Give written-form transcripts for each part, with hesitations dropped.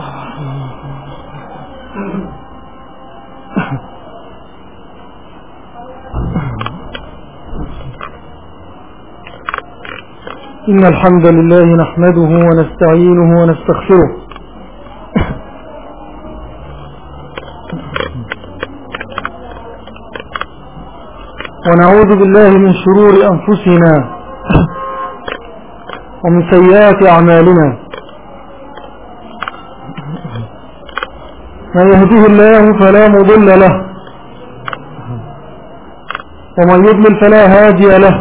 إن الحمد لله نحمده ونستعينه ونستغفره ونعوذ بالله من شرور أنفسنا ومن سيئات أعمالنا. من يهده الله فلا مضل له ومن يضلل فلا هادي له.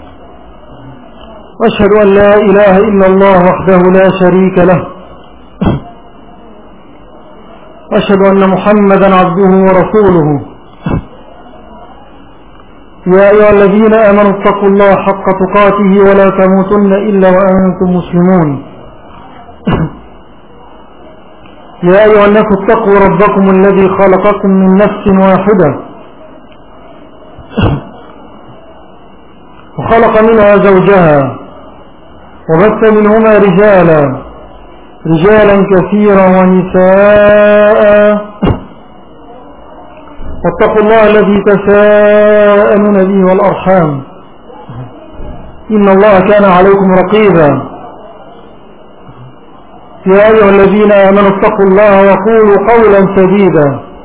وأشهد أن لا إله إلا الله وحده لا شريك له. وأشهد أن محمدا عبده ورسوله. يا أيها الذين آمنوا اتقوا الله حق تقاته ولا تموتن إلا وأنتم مسلمون. يا أيها الناس اتقوا ربكم الذي خلقكم من نفس واحدة وخلق منها زوجها وبث منهما رجالا كثيرا ونساء. واتقوا الله الذي تساءلون به والأرحام إن الله كان عليكم رقيبا. يا أيها الذين آمنوا اتقوا الله وقولوا قولا سديدا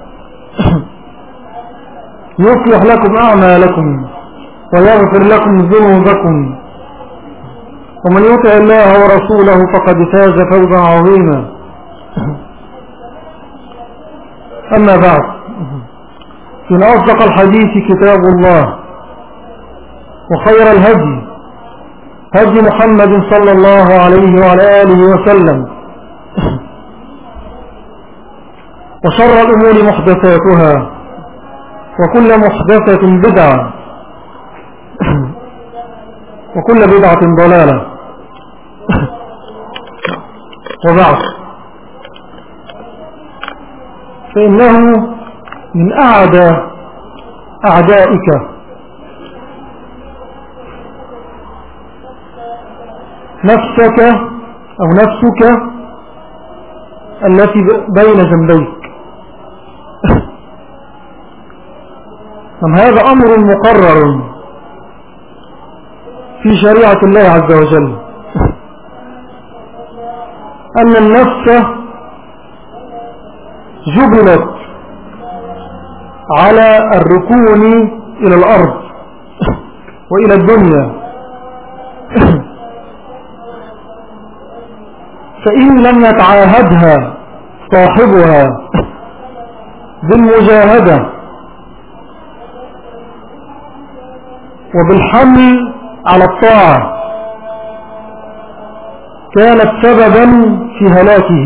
يصلح لكم أعمالكم ويغفر لكم ذنوبكم ومن يطع الله ورسوله فقد فاز فوزا عظيما. أما بعد، إن أصدق الحديث كتاب الله وخير الهدي هدي محمد صلى الله عليه وعلى آله وسلم وشر الأمور محدثاتها وكل محدثة بدعة وكل بدعة ضلالة. وبعد، فإنه من أعدائك نفسك أو نفسك التي بين جنبيك. هذا أمر مقرر في شريعة الله عز وجل، أن النفس جبلت على الركون إلى الأرض وإلى الدنيا، فإن لم يتعاهدها صاحبها بالمجاهدة وبالحمل على الطاعة كانت سببا في هلاكه.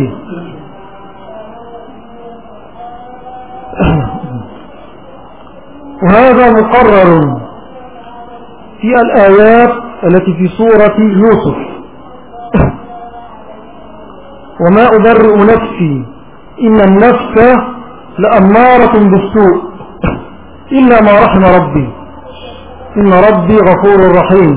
وهذا مقرر في الآيات التي في سورة يوسف: وما أبرئ نفسي إن النفس لأمارة بالسوء إلا ما رحم ربي إن ربي غفور رحيم.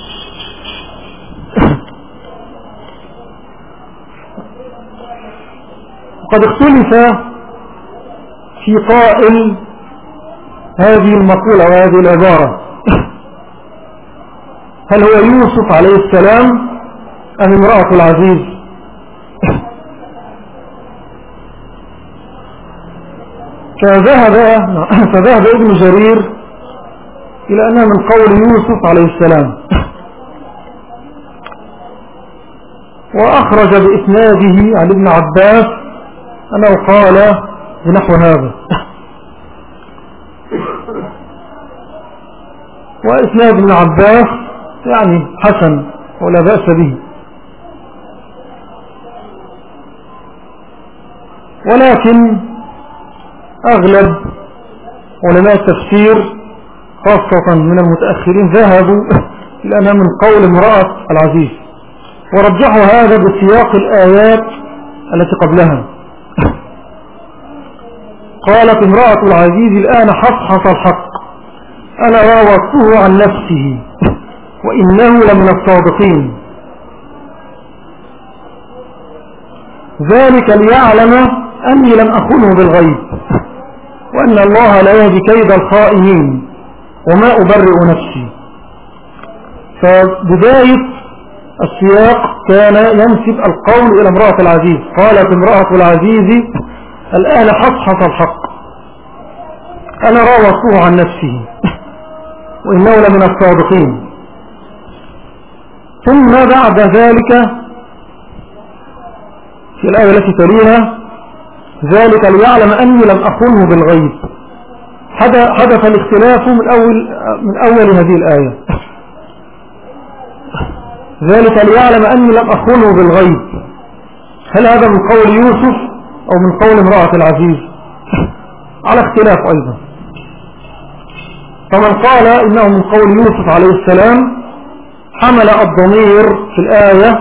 قد اختلف في قائل هذه المقولة وهذه العبارة: هل هو يوسف عليه السلام أم امرأة العزيز؟ فذهب ابن جرير إلى أنها من قول يوسف عليه السلام، وأخرج بإسناده عن ابن عباس أنه قال بنحو هذا. وإسناد ابن عباس يعني حسن ولا بأس به، ولكن أغلب علماء التفسير خاصة من المتأخرين ذهبوا إلى أنها من قول امرأة العزيز، ورجحوا هذا بسياق الآيات التي قبلها. قالت امرأة العزيز الآن حصحص الحق أنا راودته عن نفسه وإنه لمن الصادقين. ذلك ليعلم أني لم أخنه بالغيب وأن الله لا يهدي كيد الخائنين وما أبرئ نفسي. فبداية السياق كان ينسب القول إلى امرأة العزيز. قالت امرأة العزيز الآن حصحص الحق، أنا راوضته عن نفسه وإنه لمن الصادقين. ثم بعد ذلك في الآية التي تليها ذلك ليعلم أني لم أخنه بالغيب، حدث الاختلاف من أول هذه الآية. ذلك ليعلم أني لم أخنه بالغيب، هل هذا من قول يوسف أو من قول امرأة العزيز؟ على اختلاف أيضا. فمن قال إنه من قول يوسف عليه السلام حمل الضمير في الآية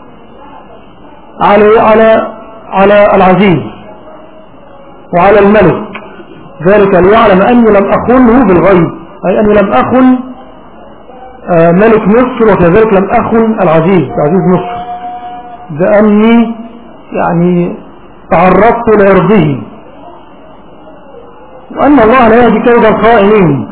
على العزيز وعلى الملك، ذلك ليعلم أني لم أخنه بالغيب، أي أني لم أخن ملك مصر وكذلك لم أخن العزيز مصر، بأني يعني تعرضت لعرضه، وأن الله لا يهدي كيد الخائنين.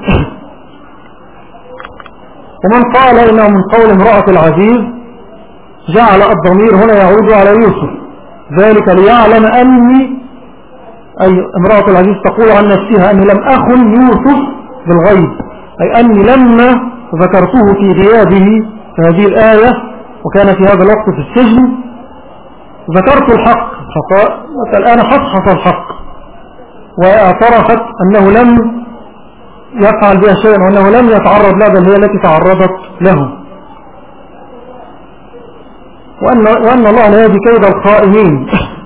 ومن قال إنه من قول امرأة العزيز جعل الضمير هنا يعود على يوسف، ذلك ليعلم أني، أي امرأة العزيز تقول عن نفسها أني لم أخن يوسف بالغيب، أي أني لما ذكرته في غيابه في هذه الآية وكان في هذا الوقت في السجن ذكرت الحق، الآن حصحص الحق واعترفت أنه لم يفعل بها شيئا وأنه لم يتعرض لها بل هي التي تعرضت له، وأن الله لا يهدي كيد الخائنين.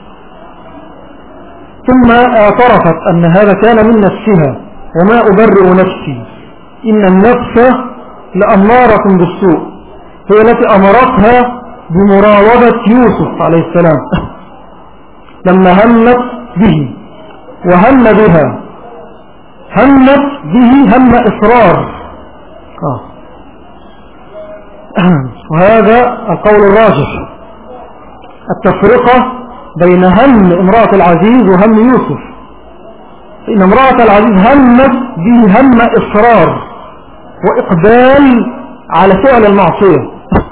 ثم اعترفت أن هذا كان من نفسها وما أبرئ نفسي إن النفس لأمارة بالسوء، هي التي أمرتها بمراودة يوسف عليه السلام لما همت به وهم بها، همت به هم إصرار. وهذا القول الراجح، التفرقة بين هم امرأة العزيز وهم يوسف، إن امرأة العزيز همت به هم إصرار وإقبال على فعل المعصية،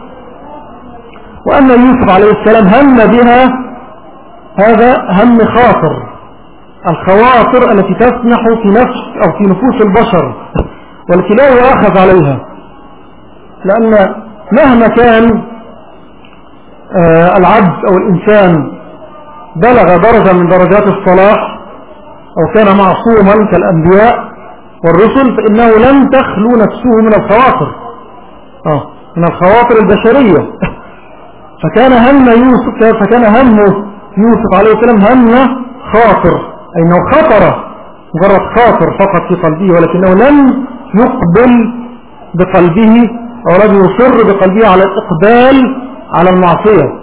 وأن يوسف عليه السلام هم بها هذا هم خاطر، الخواطر التي تسنح في نفس أو في نفوس البشر والتي لا يؤاخذ عليها، لأن مهما كان العبد أو الإنسان بلغ درجة من درجات الصلاح أو كان معصوما كالأنبياء والرسل فإنه لم تخلو نفسه من الخواطر من الخواطر البشرية. فكان هم يوسف عليه السلام هم خاطر، أي أنه خطر مجرد خاطر فقط في قلبه، ولكنه لم يقبل بقلبه أو لم يصر بقلبه على الإقبال على المعصية،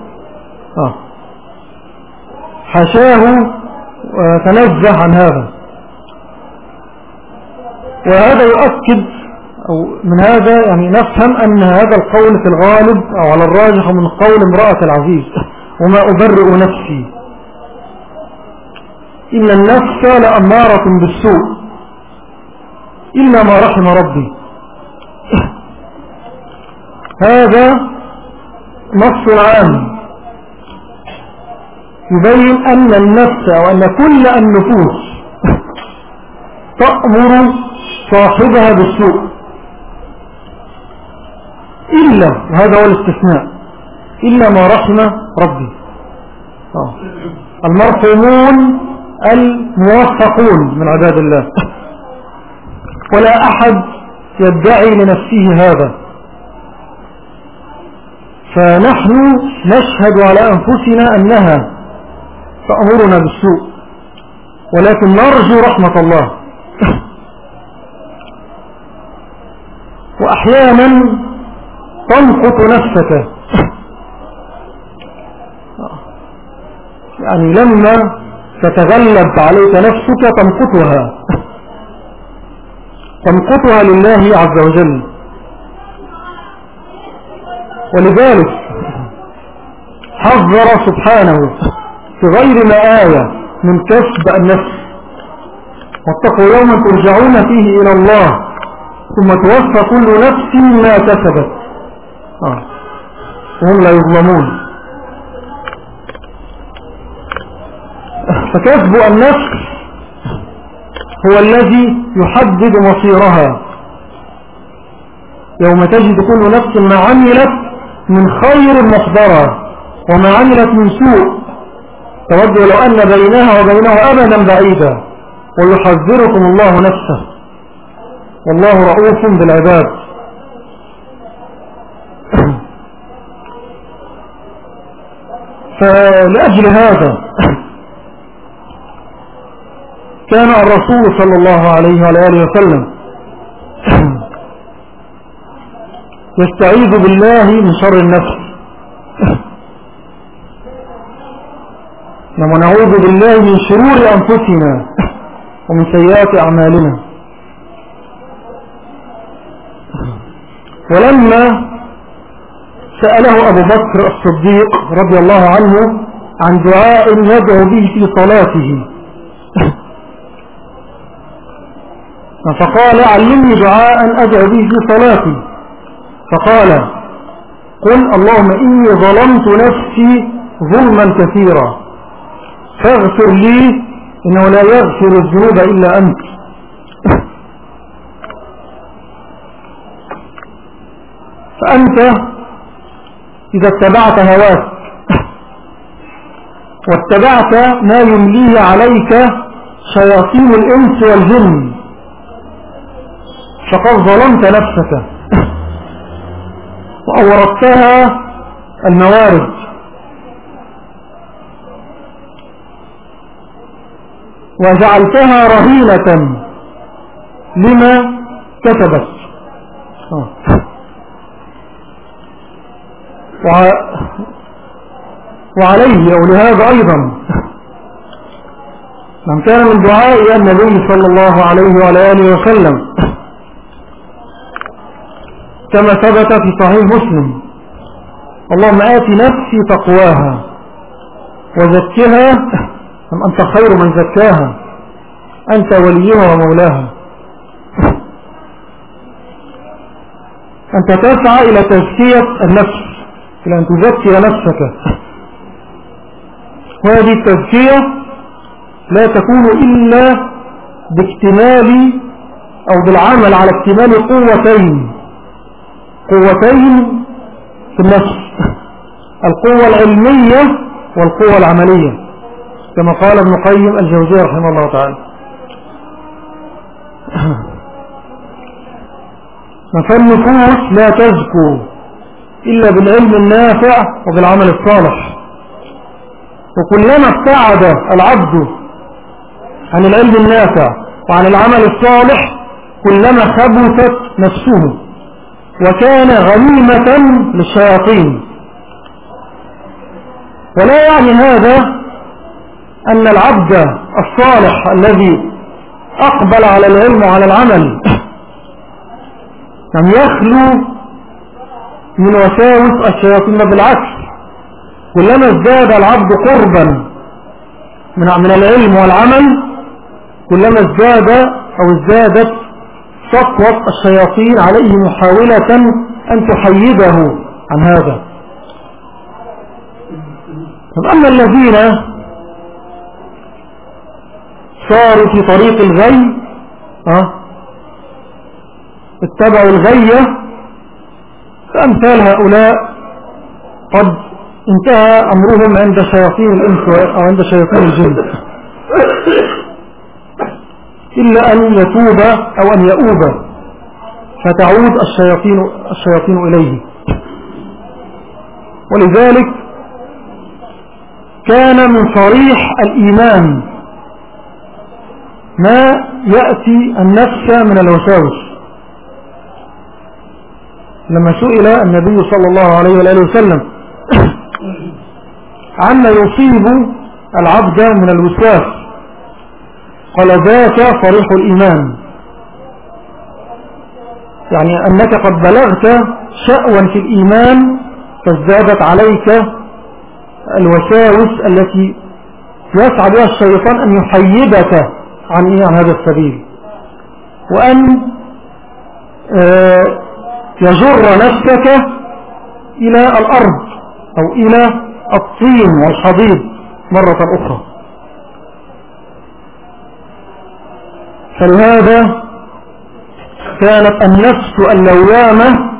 حاشاه وتنزه عن هذا. وهذا يؤكد أو من هذا يعني نفهم أن هذا القول في الغالب أو على الراجح من قول امرأة العزيز وما أبرئ نفسي إن النفس لأمارة بالسوء إلا ما رحم ربي. هذا نص عام يبين أن النفس أو أن كل النفوس تأمر صاحبها بالسوء إلا، وهذا هو الاستثناء، إلا ما رحم ربي. المرحومون الموفقون من عباد الله، ولا أحد يدعي لنفسه هذا. فنحن نشهد على أنفسنا أنها تأمرنا بالسوء، ولكن نرجو رحمة الله. وأحيانا تنقط نفسك، يعني لما تتغلب عليك نفسك تنقطها لله عز وجل. ولذلك حذر سبحانه في غير ما آية من كسب النفس. واتقوا يوما ترجعون فيه إلى الله ثم توفى كل نفس ما كسبت وهم لا يظلمون. فكسب النفس هو الذي يحدد مصيرها يوم تجد كل نفس ما عملت من خير محضرا وما عملت من سوء تود لو أن بينها وبينه أبدا بعيدا ويحذركم الله نفسه والله رؤوف بالعباد. فلأجل هذا كان الرسول صلى الله عليه وآله وسلم يستعيذ بالله من شر النفس ونعوذ بالله من شرور أنفسنا ومن سيئات أعمالنا. ولما سأله أبو بكر الصديق رضي الله عنه عن دعاء يدعو به في صلاته فقال علمني دعاء أدعو به في صلاتي فقال قل اللهم إني ظلمت نفسي ظلما كثيرا فاغفر لي إنه لا يغفر الذنوب إلا أنت. فأنت إذا اتبعت هواك واتبعت ما يمليه عليك شياطين الإنس والجن فقد ظلمت نفسك وأوردتها الموارد وجعلتها رهينة لما كتبت. وعليه أو لهذا أيضا من كان من دعاء النبي صلى الله عليه وعلى آله وسلم كما ثبت في صحيح مسلم اللهم آت نفسي تقواها وزكها أنت خير من زكاها أنت وليها ومولاها. أنت تسعى إلى تزكية النفس إلى أن تزكي نفسك وهذه التزكية لا تكون إلا باكتمال أو بالعمل على اكتمال قوتين في النفس القوة العلمية والقوة العملية كما قال ابن قيم الجوزية رحمه الله تعالى. فالنفوس لا تزكو إلا بالعلم النافع وبالعمل الصالح وكلما ابتعد العبد عن العلم النافع وعن العمل الصالح كلما خبثت نفسه وكان غنيمة للشياطين. ولا يعني هذا أن العبد الصالح الذي أقبل على العلم وعلى العمل لم يخلو من وساوس الشياطين، بالعكس كلما ازداد العبد قربا من العلم والعمل كلما ازدادت سطوة الشياطين عليه محاولة أن تحيده عن هذا. أما الذين صاروا في طريق الغي اتبعوا الغي فأمثال هؤلاء قد انتهى أمرهم عند شياطين الإنس أو عند شياطين الجن إلا أن يتوب أو أن يؤوب فتعود الشياطين إليه. ولذلك كان من صريح الإيمان ما يأتي النفس من الوساوس. لما سئل النبي صلى الله عليه وآله وسلم عما يصيب العبد من الوسواس قال ذاك صريح الإيمان، يعني أنك قد بلغت شأوا في الإيمان فازدادت عليك الوساوس التي يسعى بها الشيطان أن يحيدك عن هذا السبيل، وأن يجر نفسك إلى الأرض أو إلى الطين والحضيض مرة أخرى. فلهذا كانت النفس اللوامة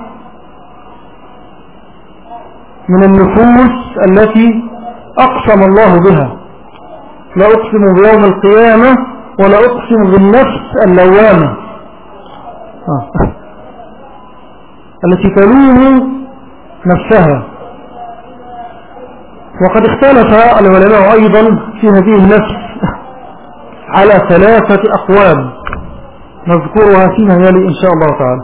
من النفوس التي أقسم الله بها: لا أقسم بيوم القيامة ولا أقسم بالنفس اللوامة التي تلوم نفسها. وقد اختلف العلماء أيضا في هذه النفس على 3 أقوال نذكرها فيما يلي إن شاء الله تعالى.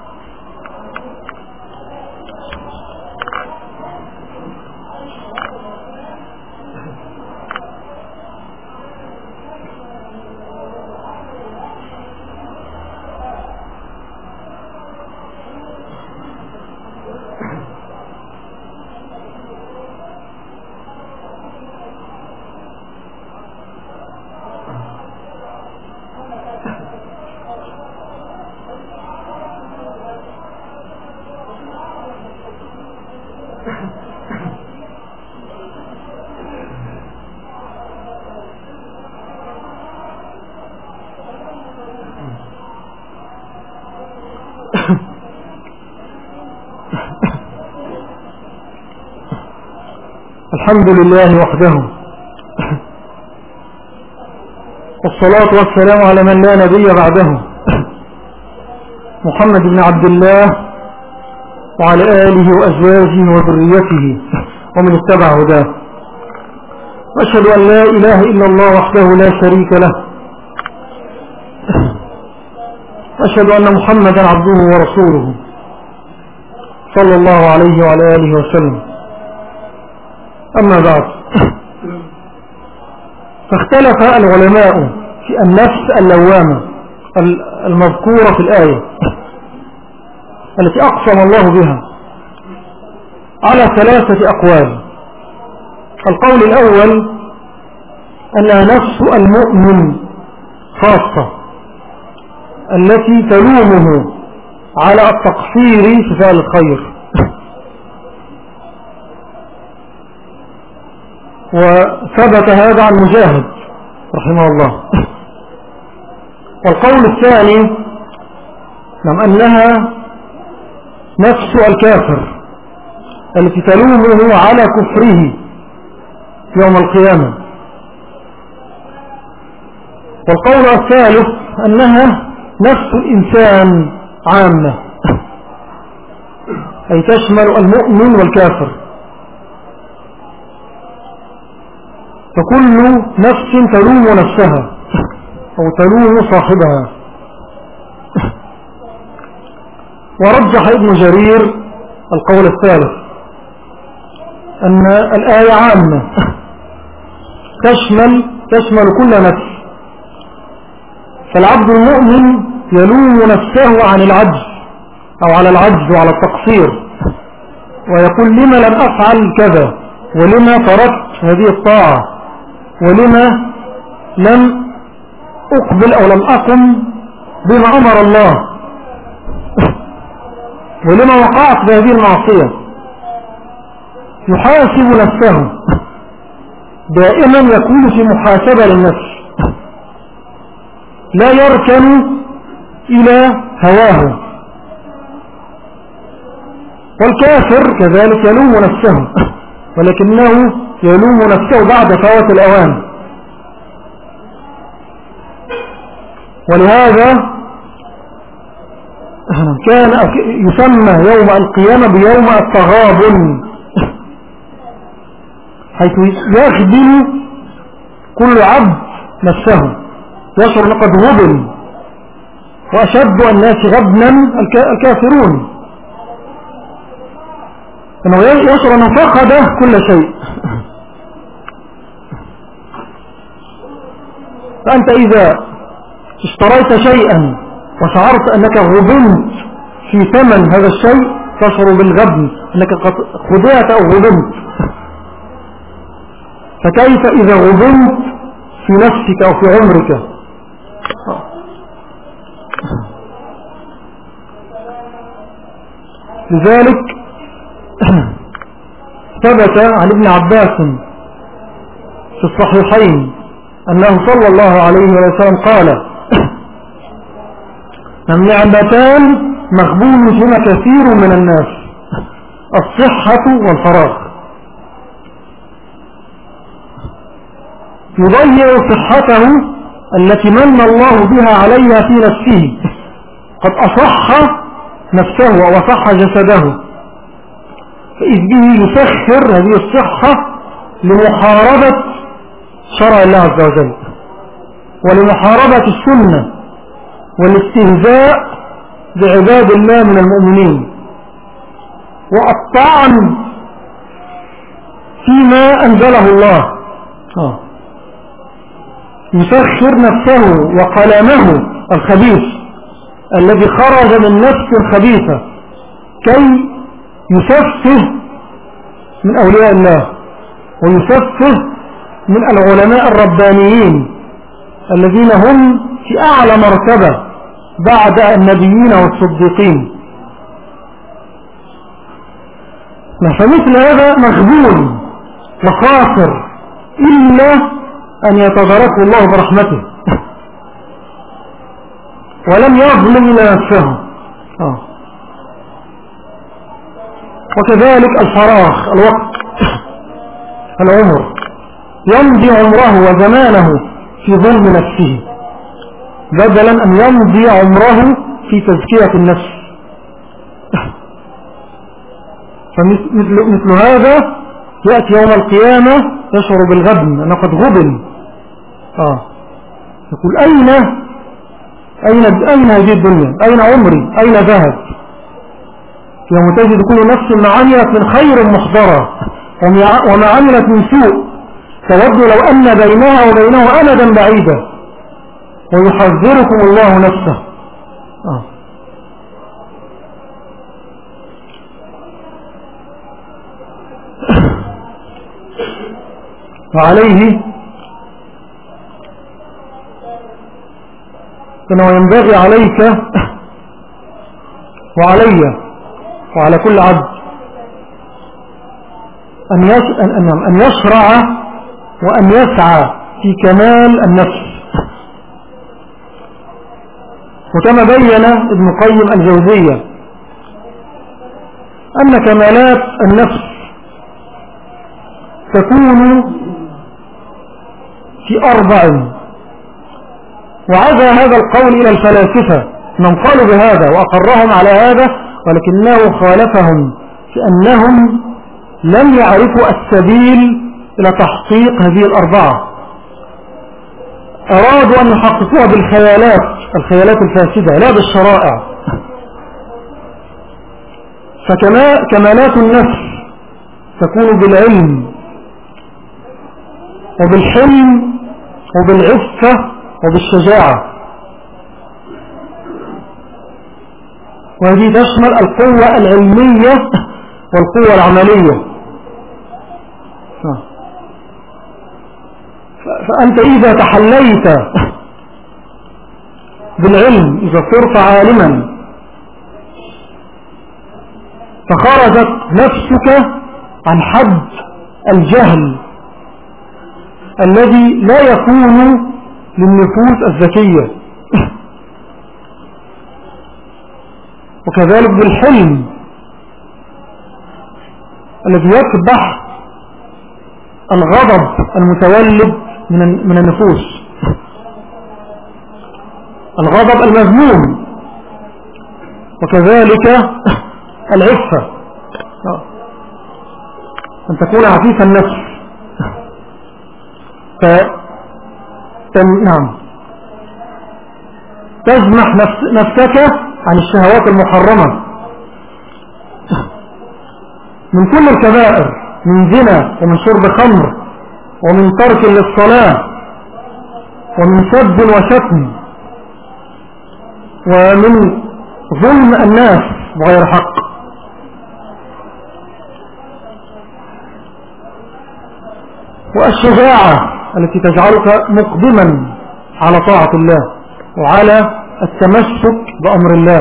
الحمد لله وحده، والصلاة والسلام على من لا نبي بعده، محمد بن عبد الله وعلى آله وأزواجه وذريته ومن اتبع هداه. وأشهد أن لا إله إلا الله وحده لا شريك له، وأشهد أن محمدا عبده ورسوله صلى الله عليه وعلى آله وسلم. أما بعد، فاختلف العلماء في النفس اللوامة المذكورة في الآية التي أقسم الله بها على 3 أقوال. القول الأول أنها نفس المؤمن خاصة التي تلومه على التقصير في فعل الخير، وثبت هذا عن مجاهد رحمه الله. والقول الثاني أنها نفس الكافر التي تلومه على كفره يوم القيامة. والقول الثالث أنها نفس الإنسان عامة، أي تشمل المؤمن والكافر، فكل نفس تلوم نفسها أو تلوم صاحبها. ورجح ابن جرير القول الثالث أن الآية عامة تشمل كل نفس. فالعبد المؤمن يلوم نفسه عن العجز أو على العجز وعلى التقصير، ويقول: لما لم أفعل كذا، ولما تركت هذه الطاعة، ولما لم أقبل أو لم أقم بما أمر الله، ولما وقعت بهذه المعصية. يحاسب نفسه دائما، يكون في محاسبة للنفس، لا يركن إلى هواه. والكافر كذلك يلوم نفسه، ولكنه يلوم نفسه بعد فوات الأوان. ولهذا كان يسمى يوم القيامة بيوم التغابن، حيث يخدم كل عبد نفسه، يشعر لقد غبن. وأشد الناس غبنا الكافرون، أنه يشعر أنه فقد كل شيء. فأنت إذا اشتريت شيئا وشعرت أنك غبنت في ثمن هذا الشيء، تشعر بالغبن، أنك قد خدعت أو غبنت. فكيف إذا غضنت في نفسك أو في عمرك؟ لذلك ثبت عن ابن عباس في الصحيحين أنه صلى الله عليه وسلم قال: النعمتان مغبون فيهما كثير من الناس، الصحة والفراغ. يضيع صحته التي من الله بها عليها في نفسه، قد أصح نفسه وصح جسده، فإذ به يسخر هذه الصحة لمحاربة شرع الله عز وجل، ولمحاربة السنة، والاستهزاء بعباد الله من المؤمنين، والطعن فيما أنزله الله. يسخر نفسه وقلمه الخبيث الذي خرج من نفس خبيثة كي يسفه من أولياء الله، ويسفه من العلماء الربانيين الذين هم في أعلى مرتبة بعد النبيين والصديقين. فمثل هذا مغبون وخاسر إلا أن يتداركه الله برحمته، ولم يظلم إلى نفسه. وكذلك الفراغ، الوقت، العمر، يمضي عمره وزمانه في ظلم نفسه بدلا أن يمضي عمره في تزكية النفس. فمثل هذا يأتي يوم القيامة يشعر بالغبن أنه قد غبن. يقول أين هذه الدنيا؟ أين عمري؟ أين ذهب؟ يوم تجد كل نفس ما عملت من خير محضرة وما عملت من سوء تود لو أن بينها وبينه أمدا بعيدا، ويحذركم الله نفسه. وعليه أنه ينبغي عليك وعلي وعلى كل عبد أن يشرع وأن يسعى في كمال النفس. وكما بين ابن قيم الجوزية أن كمالات النفس تكون في 4، وعزى هذا القول إلى الفلاسفة من قالوا بهذا وأقرهم على هذا، ولكنه خالفهم في أنهم لم يعرفوا السبيل إلى تحقيق هذه 4. أرادوا أن يحققوها الخيالات الفاسدة لا بالشرائع. فكمالات النفس تكون بالعلم وبالحلم وبالعفة وبالشجاعة، وهذه تشمل القوة العلمية والقوة العملية. فأنت إذا تحليت بالعلم، إذا صرت عالما، فخرجت نفسك عن حد الجهل الذي لا يكون للنفوس الذكية. وكذلك بالحلم الذي يكبح الغضب المتولد من النفوس، الغضب المذموم. وكذلك العفة، أن تكون عفيف النفس. نعم، تزمح نفسك عن الشهوات المحرمة من كل الكبائر، من زنا ومن شرب خمر ومن ترك للصلاة ومن سب وشتم ومن ظلم الناس بغير حق. والشجاعة التي تجعلك مقدما على طاعة الله وعلى التمسك بأمر الله.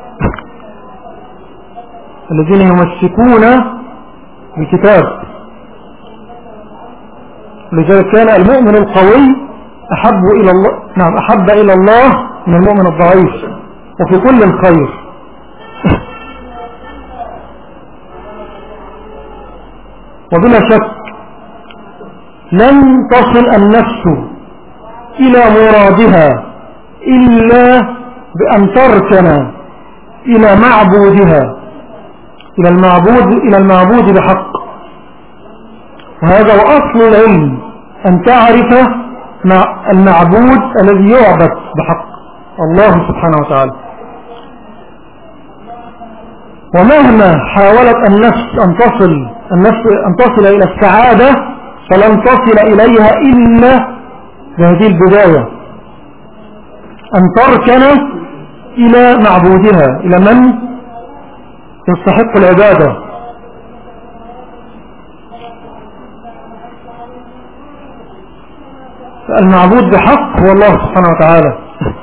الذين يمسكون بالكتاب. لذلك كان المؤمن القوي أحب إلى الله من المؤمن الضعيف وفي كل خير. وبلا شك لن تصل النفس إلى مرادها إلا بأن تركن إلى معبودها، إلى المعبود بحق. وهذا هو أصل العلم، أن تعرف المعبود الذي يعبد بحق، الله سبحانه وتعالى. ومهما حاولت النفس أن تصل إلى السعادة فلن تصل إليها إلا بهذه البداية، أن تركن إلى معبودها، إلى من يستحق العبادة. المعبود بحق هو الله سبحانه وتعالى.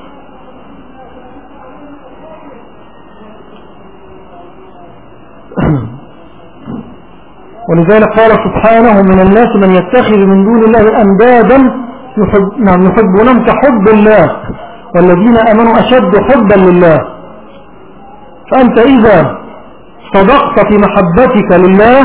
ولذلك قال سبحانه: من الناس من يتخذ من دون الله أندادا يحبونهم كحب الله والذين آمنوا أشد حبا لله. فأنت إذا صدقت في محبتك لله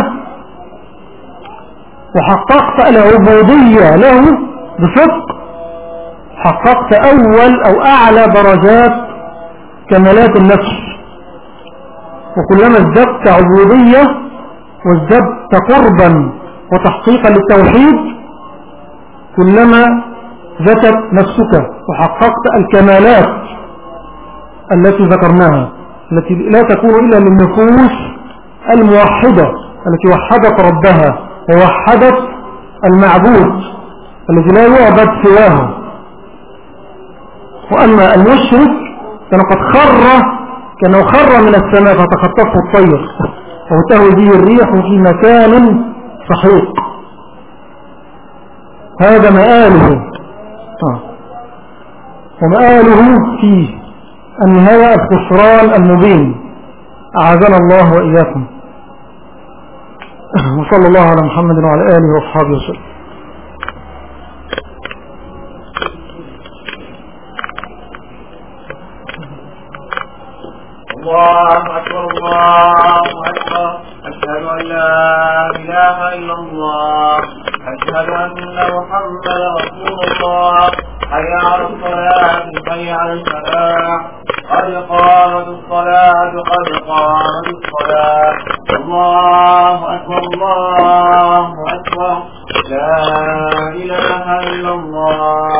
وحققت العبودية له بصدق، حققت أول أو أعلى درجات كمالات النفس. وكلما ازددت عبودية وازددت قربا وتحقيقا للتوحيد كلما زكت نفسك وحققت الكمالات التي ذكرناها، التي لا تكون إلا للنفوس الموحدة التي وحدت ربها ووحدت المعبود الذي لا يعبد سواه. وأما المشرك كأنه خر من السماء فتخطفه الطير وتهوي به الريح في مكان سحيق. هذا مآله، ومآله في النهاية الخسران المبين. أعاذنا الله وإياكم. وصلى الله على محمد وعلى آله وأصحابه وسلم. الله أكبر الله أكبر. أشهد أن لا إله إلا الله. أشهد أن محمدا رسول الله. حي على الصلاة حي على الفلاح. قد قامت الصلاة قد قامت الصلاة. الله أكبر الله أكبر. لا إله إلا الله.